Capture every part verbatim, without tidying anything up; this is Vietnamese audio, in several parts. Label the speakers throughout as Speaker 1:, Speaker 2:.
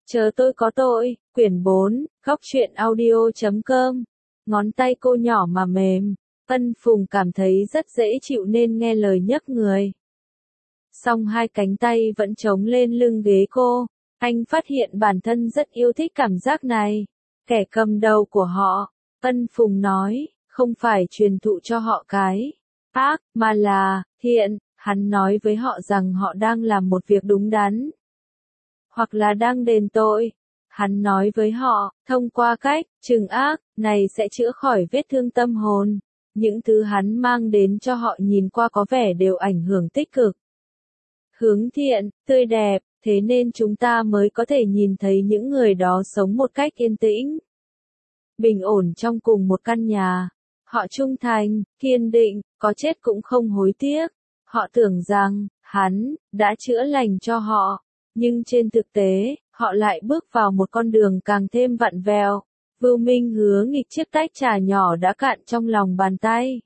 Speaker 1: Chờ tôi có tội, quyển bốn, góc truyện audio chấm com. Ngón tay cô nhỏ mà mềm, Ân Phùng cảm thấy rất dễ chịu nên nghe lời nhấc người. Song hai cánh tay vẫn chống lên lưng ghế cô, anh phát hiện bản thân rất yêu thích cảm giác này. Kẻ cầm đầu của họ, Ân Phùng nói, không phải truyền thụ cho họ cái ác, mà là thiện. Hắn nói với họ rằng họ đang làm một việc đúng đắn, hoặc là đang đền tội. Hắn nói với họ, thông qua cách trừng ác này sẽ chữa khỏi vết thương tâm hồn. Những thứ hắn mang đến cho họ nhìn qua có vẻ đều ảnh hưởng tích cực, hướng thiện, tươi đẹp, thế nên chúng ta mới có thể nhìn thấy những người đó sống một cách yên tĩnh, bình ổn trong cùng một căn nhà. Họ trung thành, kiên định, có chết cũng không hối tiếc. Họ tưởng rằng, hắn đã chữa lành cho họ, nhưng trên thực tế, họ lại bước vào một con đường càng thêm vặn vẹo. Vưu Minh Hứa nghịch chiếc tách trà nhỏ đã cạn trong lòng bàn tay.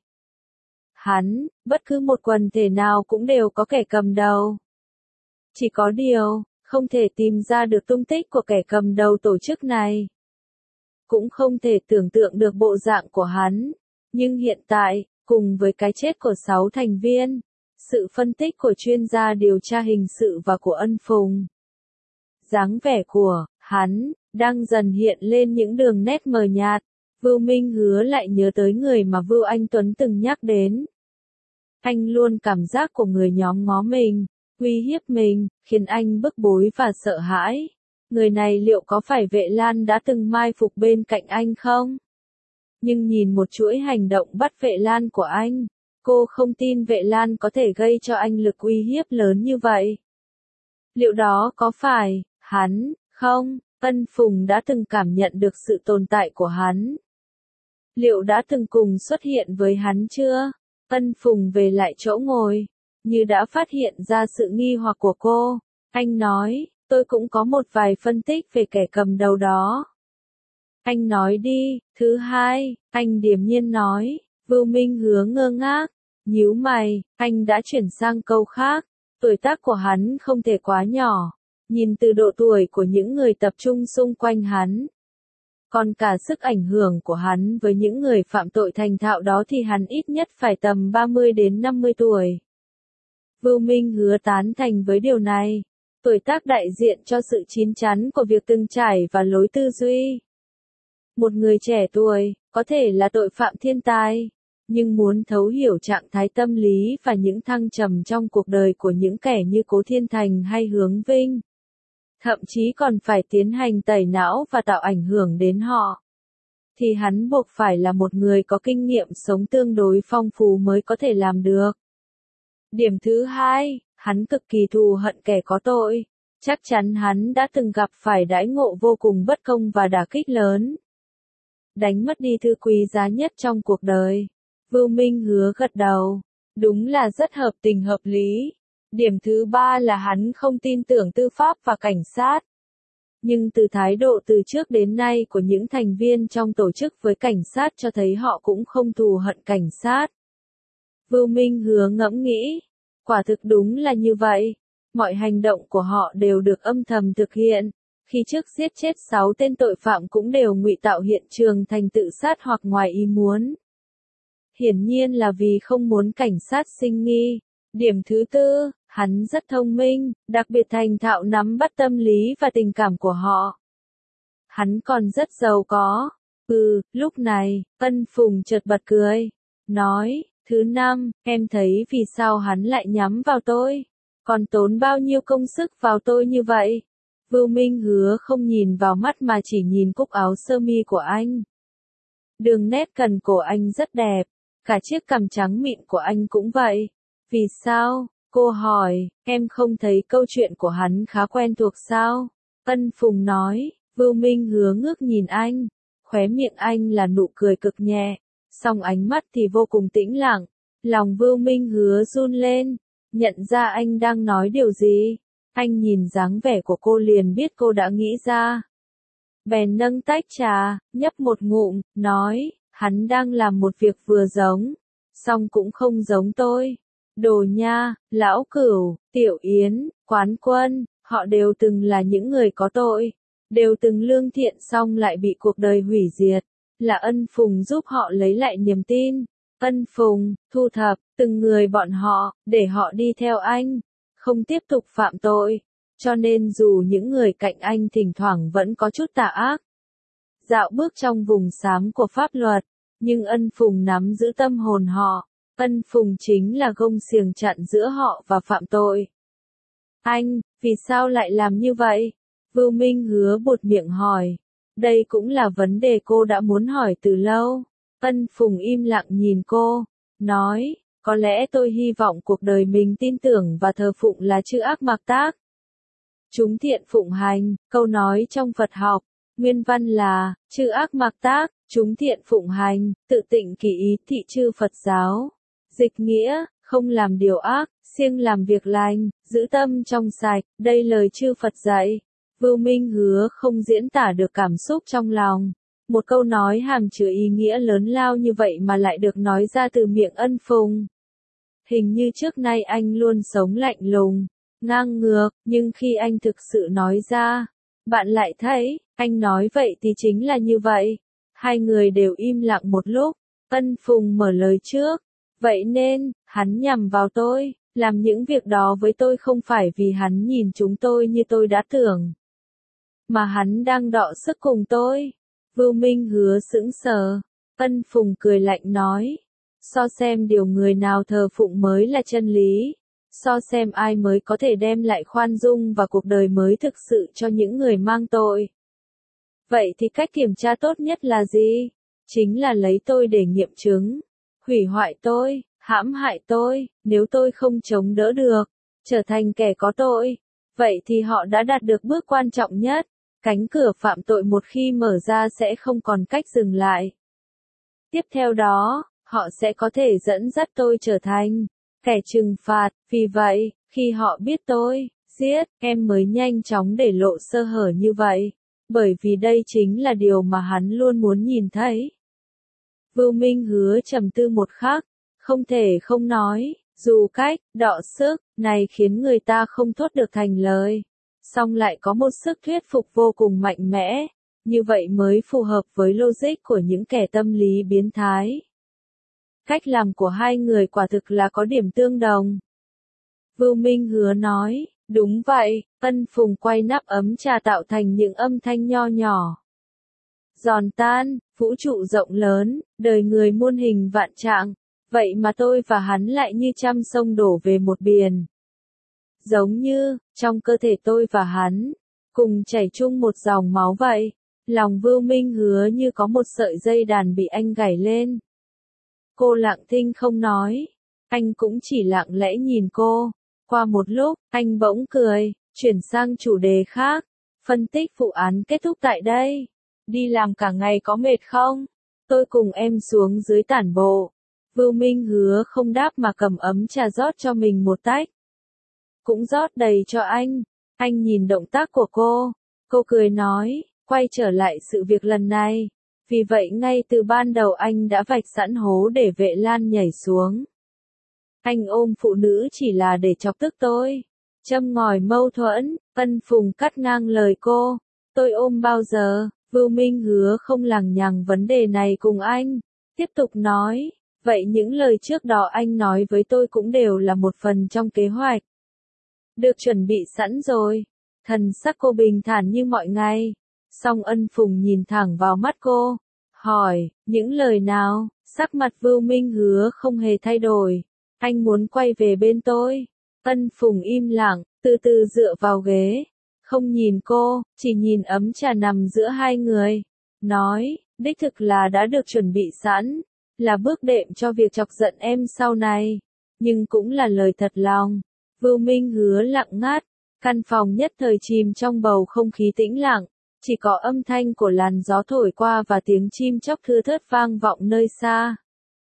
Speaker 1: Hắn, bất cứ một quần thể nào cũng đều có kẻ cầm đầu. Chỉ có điều, không thể tìm ra được tung tích của kẻ cầm đầu tổ chức này. Cũng không thể tưởng tượng được bộ dạng của hắn. Nhưng hiện tại, cùng với cái chết của sáu thành viên, sự phân tích của chuyên gia điều tra hình sự và của Ân Phùng, dáng vẻ của hắn đang dần hiện lên những đường nét mờ nhạt. Vưu Minh Hứa lại nhớ tới người mà Vưu Anh Tuấn từng nhắc đến. Anh luôn cảm giác của người nhóm ngó mình, uy hiếp mình, khiến anh bức bối và sợ hãi. Người này liệu có phải Vệ Lan đã từng mai phục bên cạnh anh không? Nhưng nhìn một chuỗi hành động bắt Vệ Lan của anh, cô không tin Vệ Lan có thể gây cho anh lực uy hiếp lớn như vậy. Liệu đó có phải hắn không? Ân Phùng đã từng cảm nhận được sự tồn tại của hắn. Liệu đã từng cùng xuất hiện với hắn chưa? Ân Phùng về lại chỗ ngồi, như đã phát hiện ra sự nghi hoặc của cô. Anh nói, tôi cũng có một vài phân tích về kẻ cầm đầu đó. Anh nói đi. Thứ hai, anh điềm nhiên nói. Vưu Minh Hứa ngơ ngác, nhíu mày, anh đã chuyển sang câu khác. Tuổi tác của hắn không thể quá nhỏ. Nhìn từ độ tuổi của những người tập trung xung quanh hắn, còn cả sức ảnh hưởng của hắn với những người phạm tội thành thạo đó thì hắn ít nhất phải tầm ba mươi đến năm mươi tuổi. Vưu Minh Hứa tán thành với điều này. Tuổi tác đại diện cho sự chín chắn của việc từng trải và lối tư duy. Một người trẻ tuổi, có thể là tội phạm thiên tài, nhưng muốn thấu hiểu trạng thái tâm lý và những thăng trầm trong cuộc đời của những kẻ như Cố Thiên Thành hay Hướng Vinh, thậm chí còn phải tiến hành tẩy não và tạo ảnh hưởng đến họ, thì hắn buộc phải là một người có kinh nghiệm sống tương đối phong phú mới có thể làm được. Điểm thứ hai, hắn cực kỳ thù hận kẻ có tội. Chắc chắn hắn đã từng gặp phải đãi ngộ vô cùng bất công và đả kích lớn. Đánh mất đi thứ quý giá nhất trong cuộc đời. Vưu Minh Hứa gật đầu. Đúng là rất hợp tình hợp lý. Điểm thứ ba là hắn không tin tưởng tư pháp và cảnh sát. Nhưng từ thái độ từ trước đến nay của những thành viên trong tổ chức với cảnh sát cho thấy họ cũng không thù hận cảnh sát. Vưu Minh Hứa ngẫm nghĩ. Quả thực đúng là như vậy. Mọi hành động của họ đều được âm thầm thực hiện. Khi trước giết chết sáu tên tội phạm cũng đều ngụy tạo hiện trường thành tự sát hoặc ngoài ý muốn. Hiển nhiên là vì không muốn cảnh sát sinh nghi. Điểm thứ tư, hắn rất thông minh, đặc biệt thành thạo nắm bắt tâm lý và tình cảm của họ. Hắn còn rất giàu có. Ừ, lúc này, Ân Phùng chợt bật cười. Nói, thứ năm, em thấy vì sao hắn lại nhắm vào tôi? Còn tốn bao nhiêu công sức vào tôi như vậy? Vưu Minh Hứa không nhìn vào mắt mà chỉ nhìn cúc áo sơ mi của anh. Đường nét cần cổ anh rất đẹp, cả chiếc cằm trắng mịn của anh cũng vậy. Vì sao? Cô hỏi, em không thấy câu chuyện của hắn khá quen thuộc sao? Ân Phùng nói. Vưu Minh Hứa ngước nhìn anh, khóe miệng anh là nụ cười cực nhẹ, song ánh mắt thì vô cùng tĩnh lặng. Lòng Vưu Minh Hứa run lên, nhận ra anh đang nói điều gì. Anh nhìn dáng vẻ của cô liền biết cô đã nghĩ ra. Bèn nâng tách trà, nhấp một ngụm, nói, hắn đang làm một việc vừa giống, song cũng không giống tôi. Đồ Nha, Lão Cửu, Tiểu Yến, Quán Quân, họ đều từng là những người có tội. đều từng lương thiện xong lại bị cuộc đời hủy diệt, là Ân Phùng giúp họ lấy lại niềm tin. Ân Phùng, thu thập, từng người bọn họ, để họ đi theo anh, không tiếp tục phạm tội, cho nên dù những người cạnh anh thỉnh thoảng vẫn có chút tà ác, dạo bước trong vùng xám của pháp luật, nhưng Ân Phùng nắm giữ tâm hồn họ, Ân Phùng chính là gông xiềng chặn giữa họ và phạm tội. Anh, vì sao lại làm như vậy? Vưu Minh Hứa buột miệng hỏi. Đây cũng là vấn đề cô đã muốn hỏi từ lâu. Ân Phùng im lặng nhìn cô, nói, có lẽ tôi hy vọng cuộc đời mình tin tưởng và thờ phụng là chư ác mạc tác. Chúng thiện phụng hành, câu nói trong Phật học, nguyên văn là, chư ác mạc tác, chúng thiện phụng hành, tự tịnh kỳ ý thị chư Phật giáo. Dịch nghĩa, không làm điều ác, siêng làm việc lành, giữ tâm trong sạch, đây lời chư Phật dạy. Vưu Minh Hứa không diễn tả được cảm xúc trong lòng. Một câu nói hàm chứa ý nghĩa lớn lao như vậy mà lại được nói ra từ miệng Ân Phùng. Hình như trước nay anh luôn sống lạnh lùng, ngang ngược, nhưng khi anh thực sự nói ra, bạn lại thấy, anh nói vậy thì chính là như vậy. Hai người đều im lặng một lúc, Ân Phùng mở lời trước. Vậy nên, hắn nhằm vào tôi, làm những việc đó với tôi không phải vì hắn nhìn chúng tôi như tôi đã tưởng, mà hắn đang đọ sức cùng tôi. Vưu Minh Hứa sững sờ, Ân Phùng cười lạnh nói, so xem điều người nào thờ phụng mới là chân lý, so xem ai mới có thể đem lại khoan dung và cuộc đời mới thực sự cho những người mang tội. Vậy thì cách kiểm tra tốt nhất là gì? Chính là lấy tôi để nghiệm chứng, hủy hoại tôi, hãm hại tôi, nếu tôi không chống đỡ được, trở thành kẻ có tội, vậy thì họ đã đạt được bước quan trọng nhất. Cánh cửa phạm tội một khi mở ra sẽ không còn cách dừng lại. Tiếp theo đó, họ sẽ có thể dẫn dắt tôi trở thành kẻ trừng phạt, vì vậy, khi họ biết tôi giết em mới nhanh chóng để lộ sơ hở như vậy, bởi vì đây chính là điều mà hắn luôn muốn nhìn thấy. Vưu Minh Hứa trầm tư một khắc, không thể không nói, dù cách đọ sức này khiến người ta không thốt được thành lời, song lại có một sức thuyết phục vô cùng mạnh mẽ, như vậy mới phù hợp với logic của những kẻ tâm lý biến thái. Cách làm của hai người quả thực là có điểm tương đồng. Vưu Minh Hứa nói, đúng vậy. Ân Phùng quay nắp ấm trà tạo thành những âm thanh nho nhỏ. Giòn tan, vũ trụ rộng lớn, đời người muôn hình vạn trạng, vậy mà tôi và hắn lại như trăm sông đổ về một biển. Giống như, trong cơ thể tôi và hắn, cùng chảy chung một dòng máu vậy. Lòng Vưu Minh Hứa như có một sợi dây đàn bị anh gảy lên. Cô lặng thinh không nói, anh cũng chỉ lặng lẽ nhìn cô. Qua một lúc, anh bỗng cười, chuyển sang chủ đề khác. Phân tích vụ án kết thúc tại đây. Đi làm cả ngày có mệt không? Tôi cùng em xuống dưới tản bộ. Vưu Minh Hứa không đáp mà cầm ấm trà rót cho mình một tách. Cũng rót đầy cho anh. Anh nhìn động tác của cô. Cô cười nói, quay trở lại sự việc lần này. Vì vậy ngay từ ban đầu anh đã vạch sẵn hố để Vệ Lan nhảy xuống. Anh ôm phụ nữ chỉ là để chọc tức tôi. Châm ngòi mâu thuẫn, Ân Phùng cắt ngang lời cô. Tôi ôm bao giờ? Vưu Minh Hứa không lằng nhằng vấn đề này cùng anh. Tiếp tục nói, vậy những lời trước đó anh nói với tôi cũng đều là một phần trong kế hoạch. Được chuẩn bị sẵn rồi. Thần sắc cô bình thản như mọi ngày. Song Ân Phùng nhìn thẳng vào mắt cô. Hỏi, những lời nào? Sắc mặt Vưu Minh Hứa không hề thay đổi. Anh muốn quay về bên tôi. Ân Phùng im lặng, từ từ dựa vào ghế. Không nhìn cô, chỉ nhìn ấm trà nằm giữa hai người. Nói, đích thực là đã được chuẩn bị sẵn. Là bước đệm cho việc chọc giận em sau này. Nhưng cũng là lời thật lòng. Vưu Minh Hứa lặng ngắt. Căn phòng nhất thời chìm trong bầu không khí tĩnh lặng. Chỉ có âm thanh của làn gió thổi qua và tiếng chim chóc thưa thớt vang vọng nơi xa.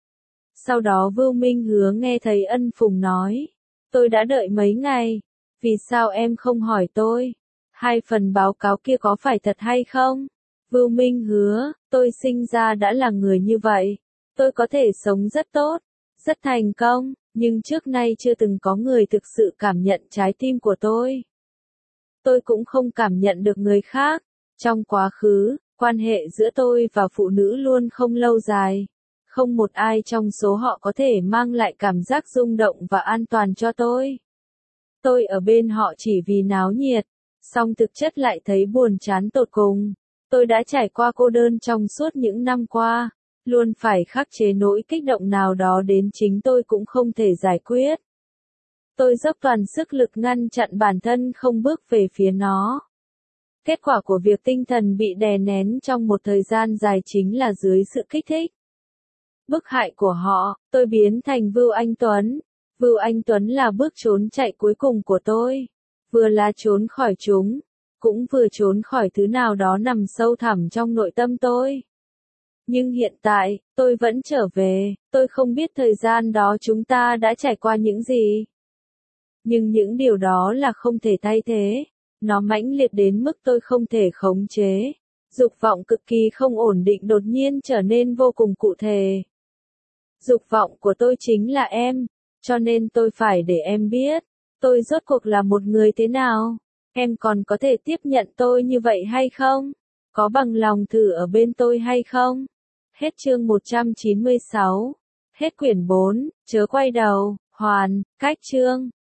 Speaker 1: Sau đó Vưu Minh Hứa nghe thấy Ân Phùng nói. Tôi đã đợi mấy ngày. Vì sao em không hỏi tôi? Hai phần báo cáo kia có phải thật hay không? Vưu Minh Hứa, tôi sinh ra đã là người như vậy. Tôi có thể sống rất tốt, rất thành công, nhưng trước nay chưa từng có người thực sự cảm nhận trái tim của tôi. Tôi cũng không cảm nhận được người khác. Trong quá khứ, quan hệ giữa tôi và phụ nữ luôn không lâu dài. Không một ai trong số họ có thể mang lại cảm giác rung động và an toàn cho tôi. Tôi ở bên họ chỉ vì náo nhiệt, song thực chất lại thấy buồn chán tột cùng. Tôi đã trải qua cô đơn trong suốt những năm qua, luôn phải khắc chế nỗi kích động nào đó đến chính tôi cũng không thể giải quyết. Tôi dốc toàn sức lực ngăn chặn bản thân không bước về phía nó. Kết quả của việc tinh thần bị đè nén trong một thời gian dài chính là dưới sự kích thích, bức hại của họ, tôi biến thành Vưu Anh Tuấn. Vưu Anh Tuấn là bước trốn chạy cuối cùng của tôi. Vừa là trốn khỏi chúng, cũng vừa trốn khỏi thứ nào đó nằm sâu thẳm trong nội tâm tôi. Nhưng hiện tại, tôi vẫn trở về, tôi không biết thời gian đó chúng ta đã trải qua những gì. Nhưng những điều đó là không thể thay thế. Nó mãnh liệt đến mức tôi không thể khống chế. Dục vọng cực kỳ không ổn định đột nhiên trở nên vô cùng cụ thể. Dục vọng của tôi chính là em, cho nên tôi phải để em biết, tôi rốt cuộc là một người thế nào. Em còn có thể tiếp nhận tôi như vậy hay không? Có bằng lòng thử ở bên tôi hay không? Hết chương một trăm chín mươi sáu. Hết quyển bốn, chớ quay đầu, hoàn, cách chương.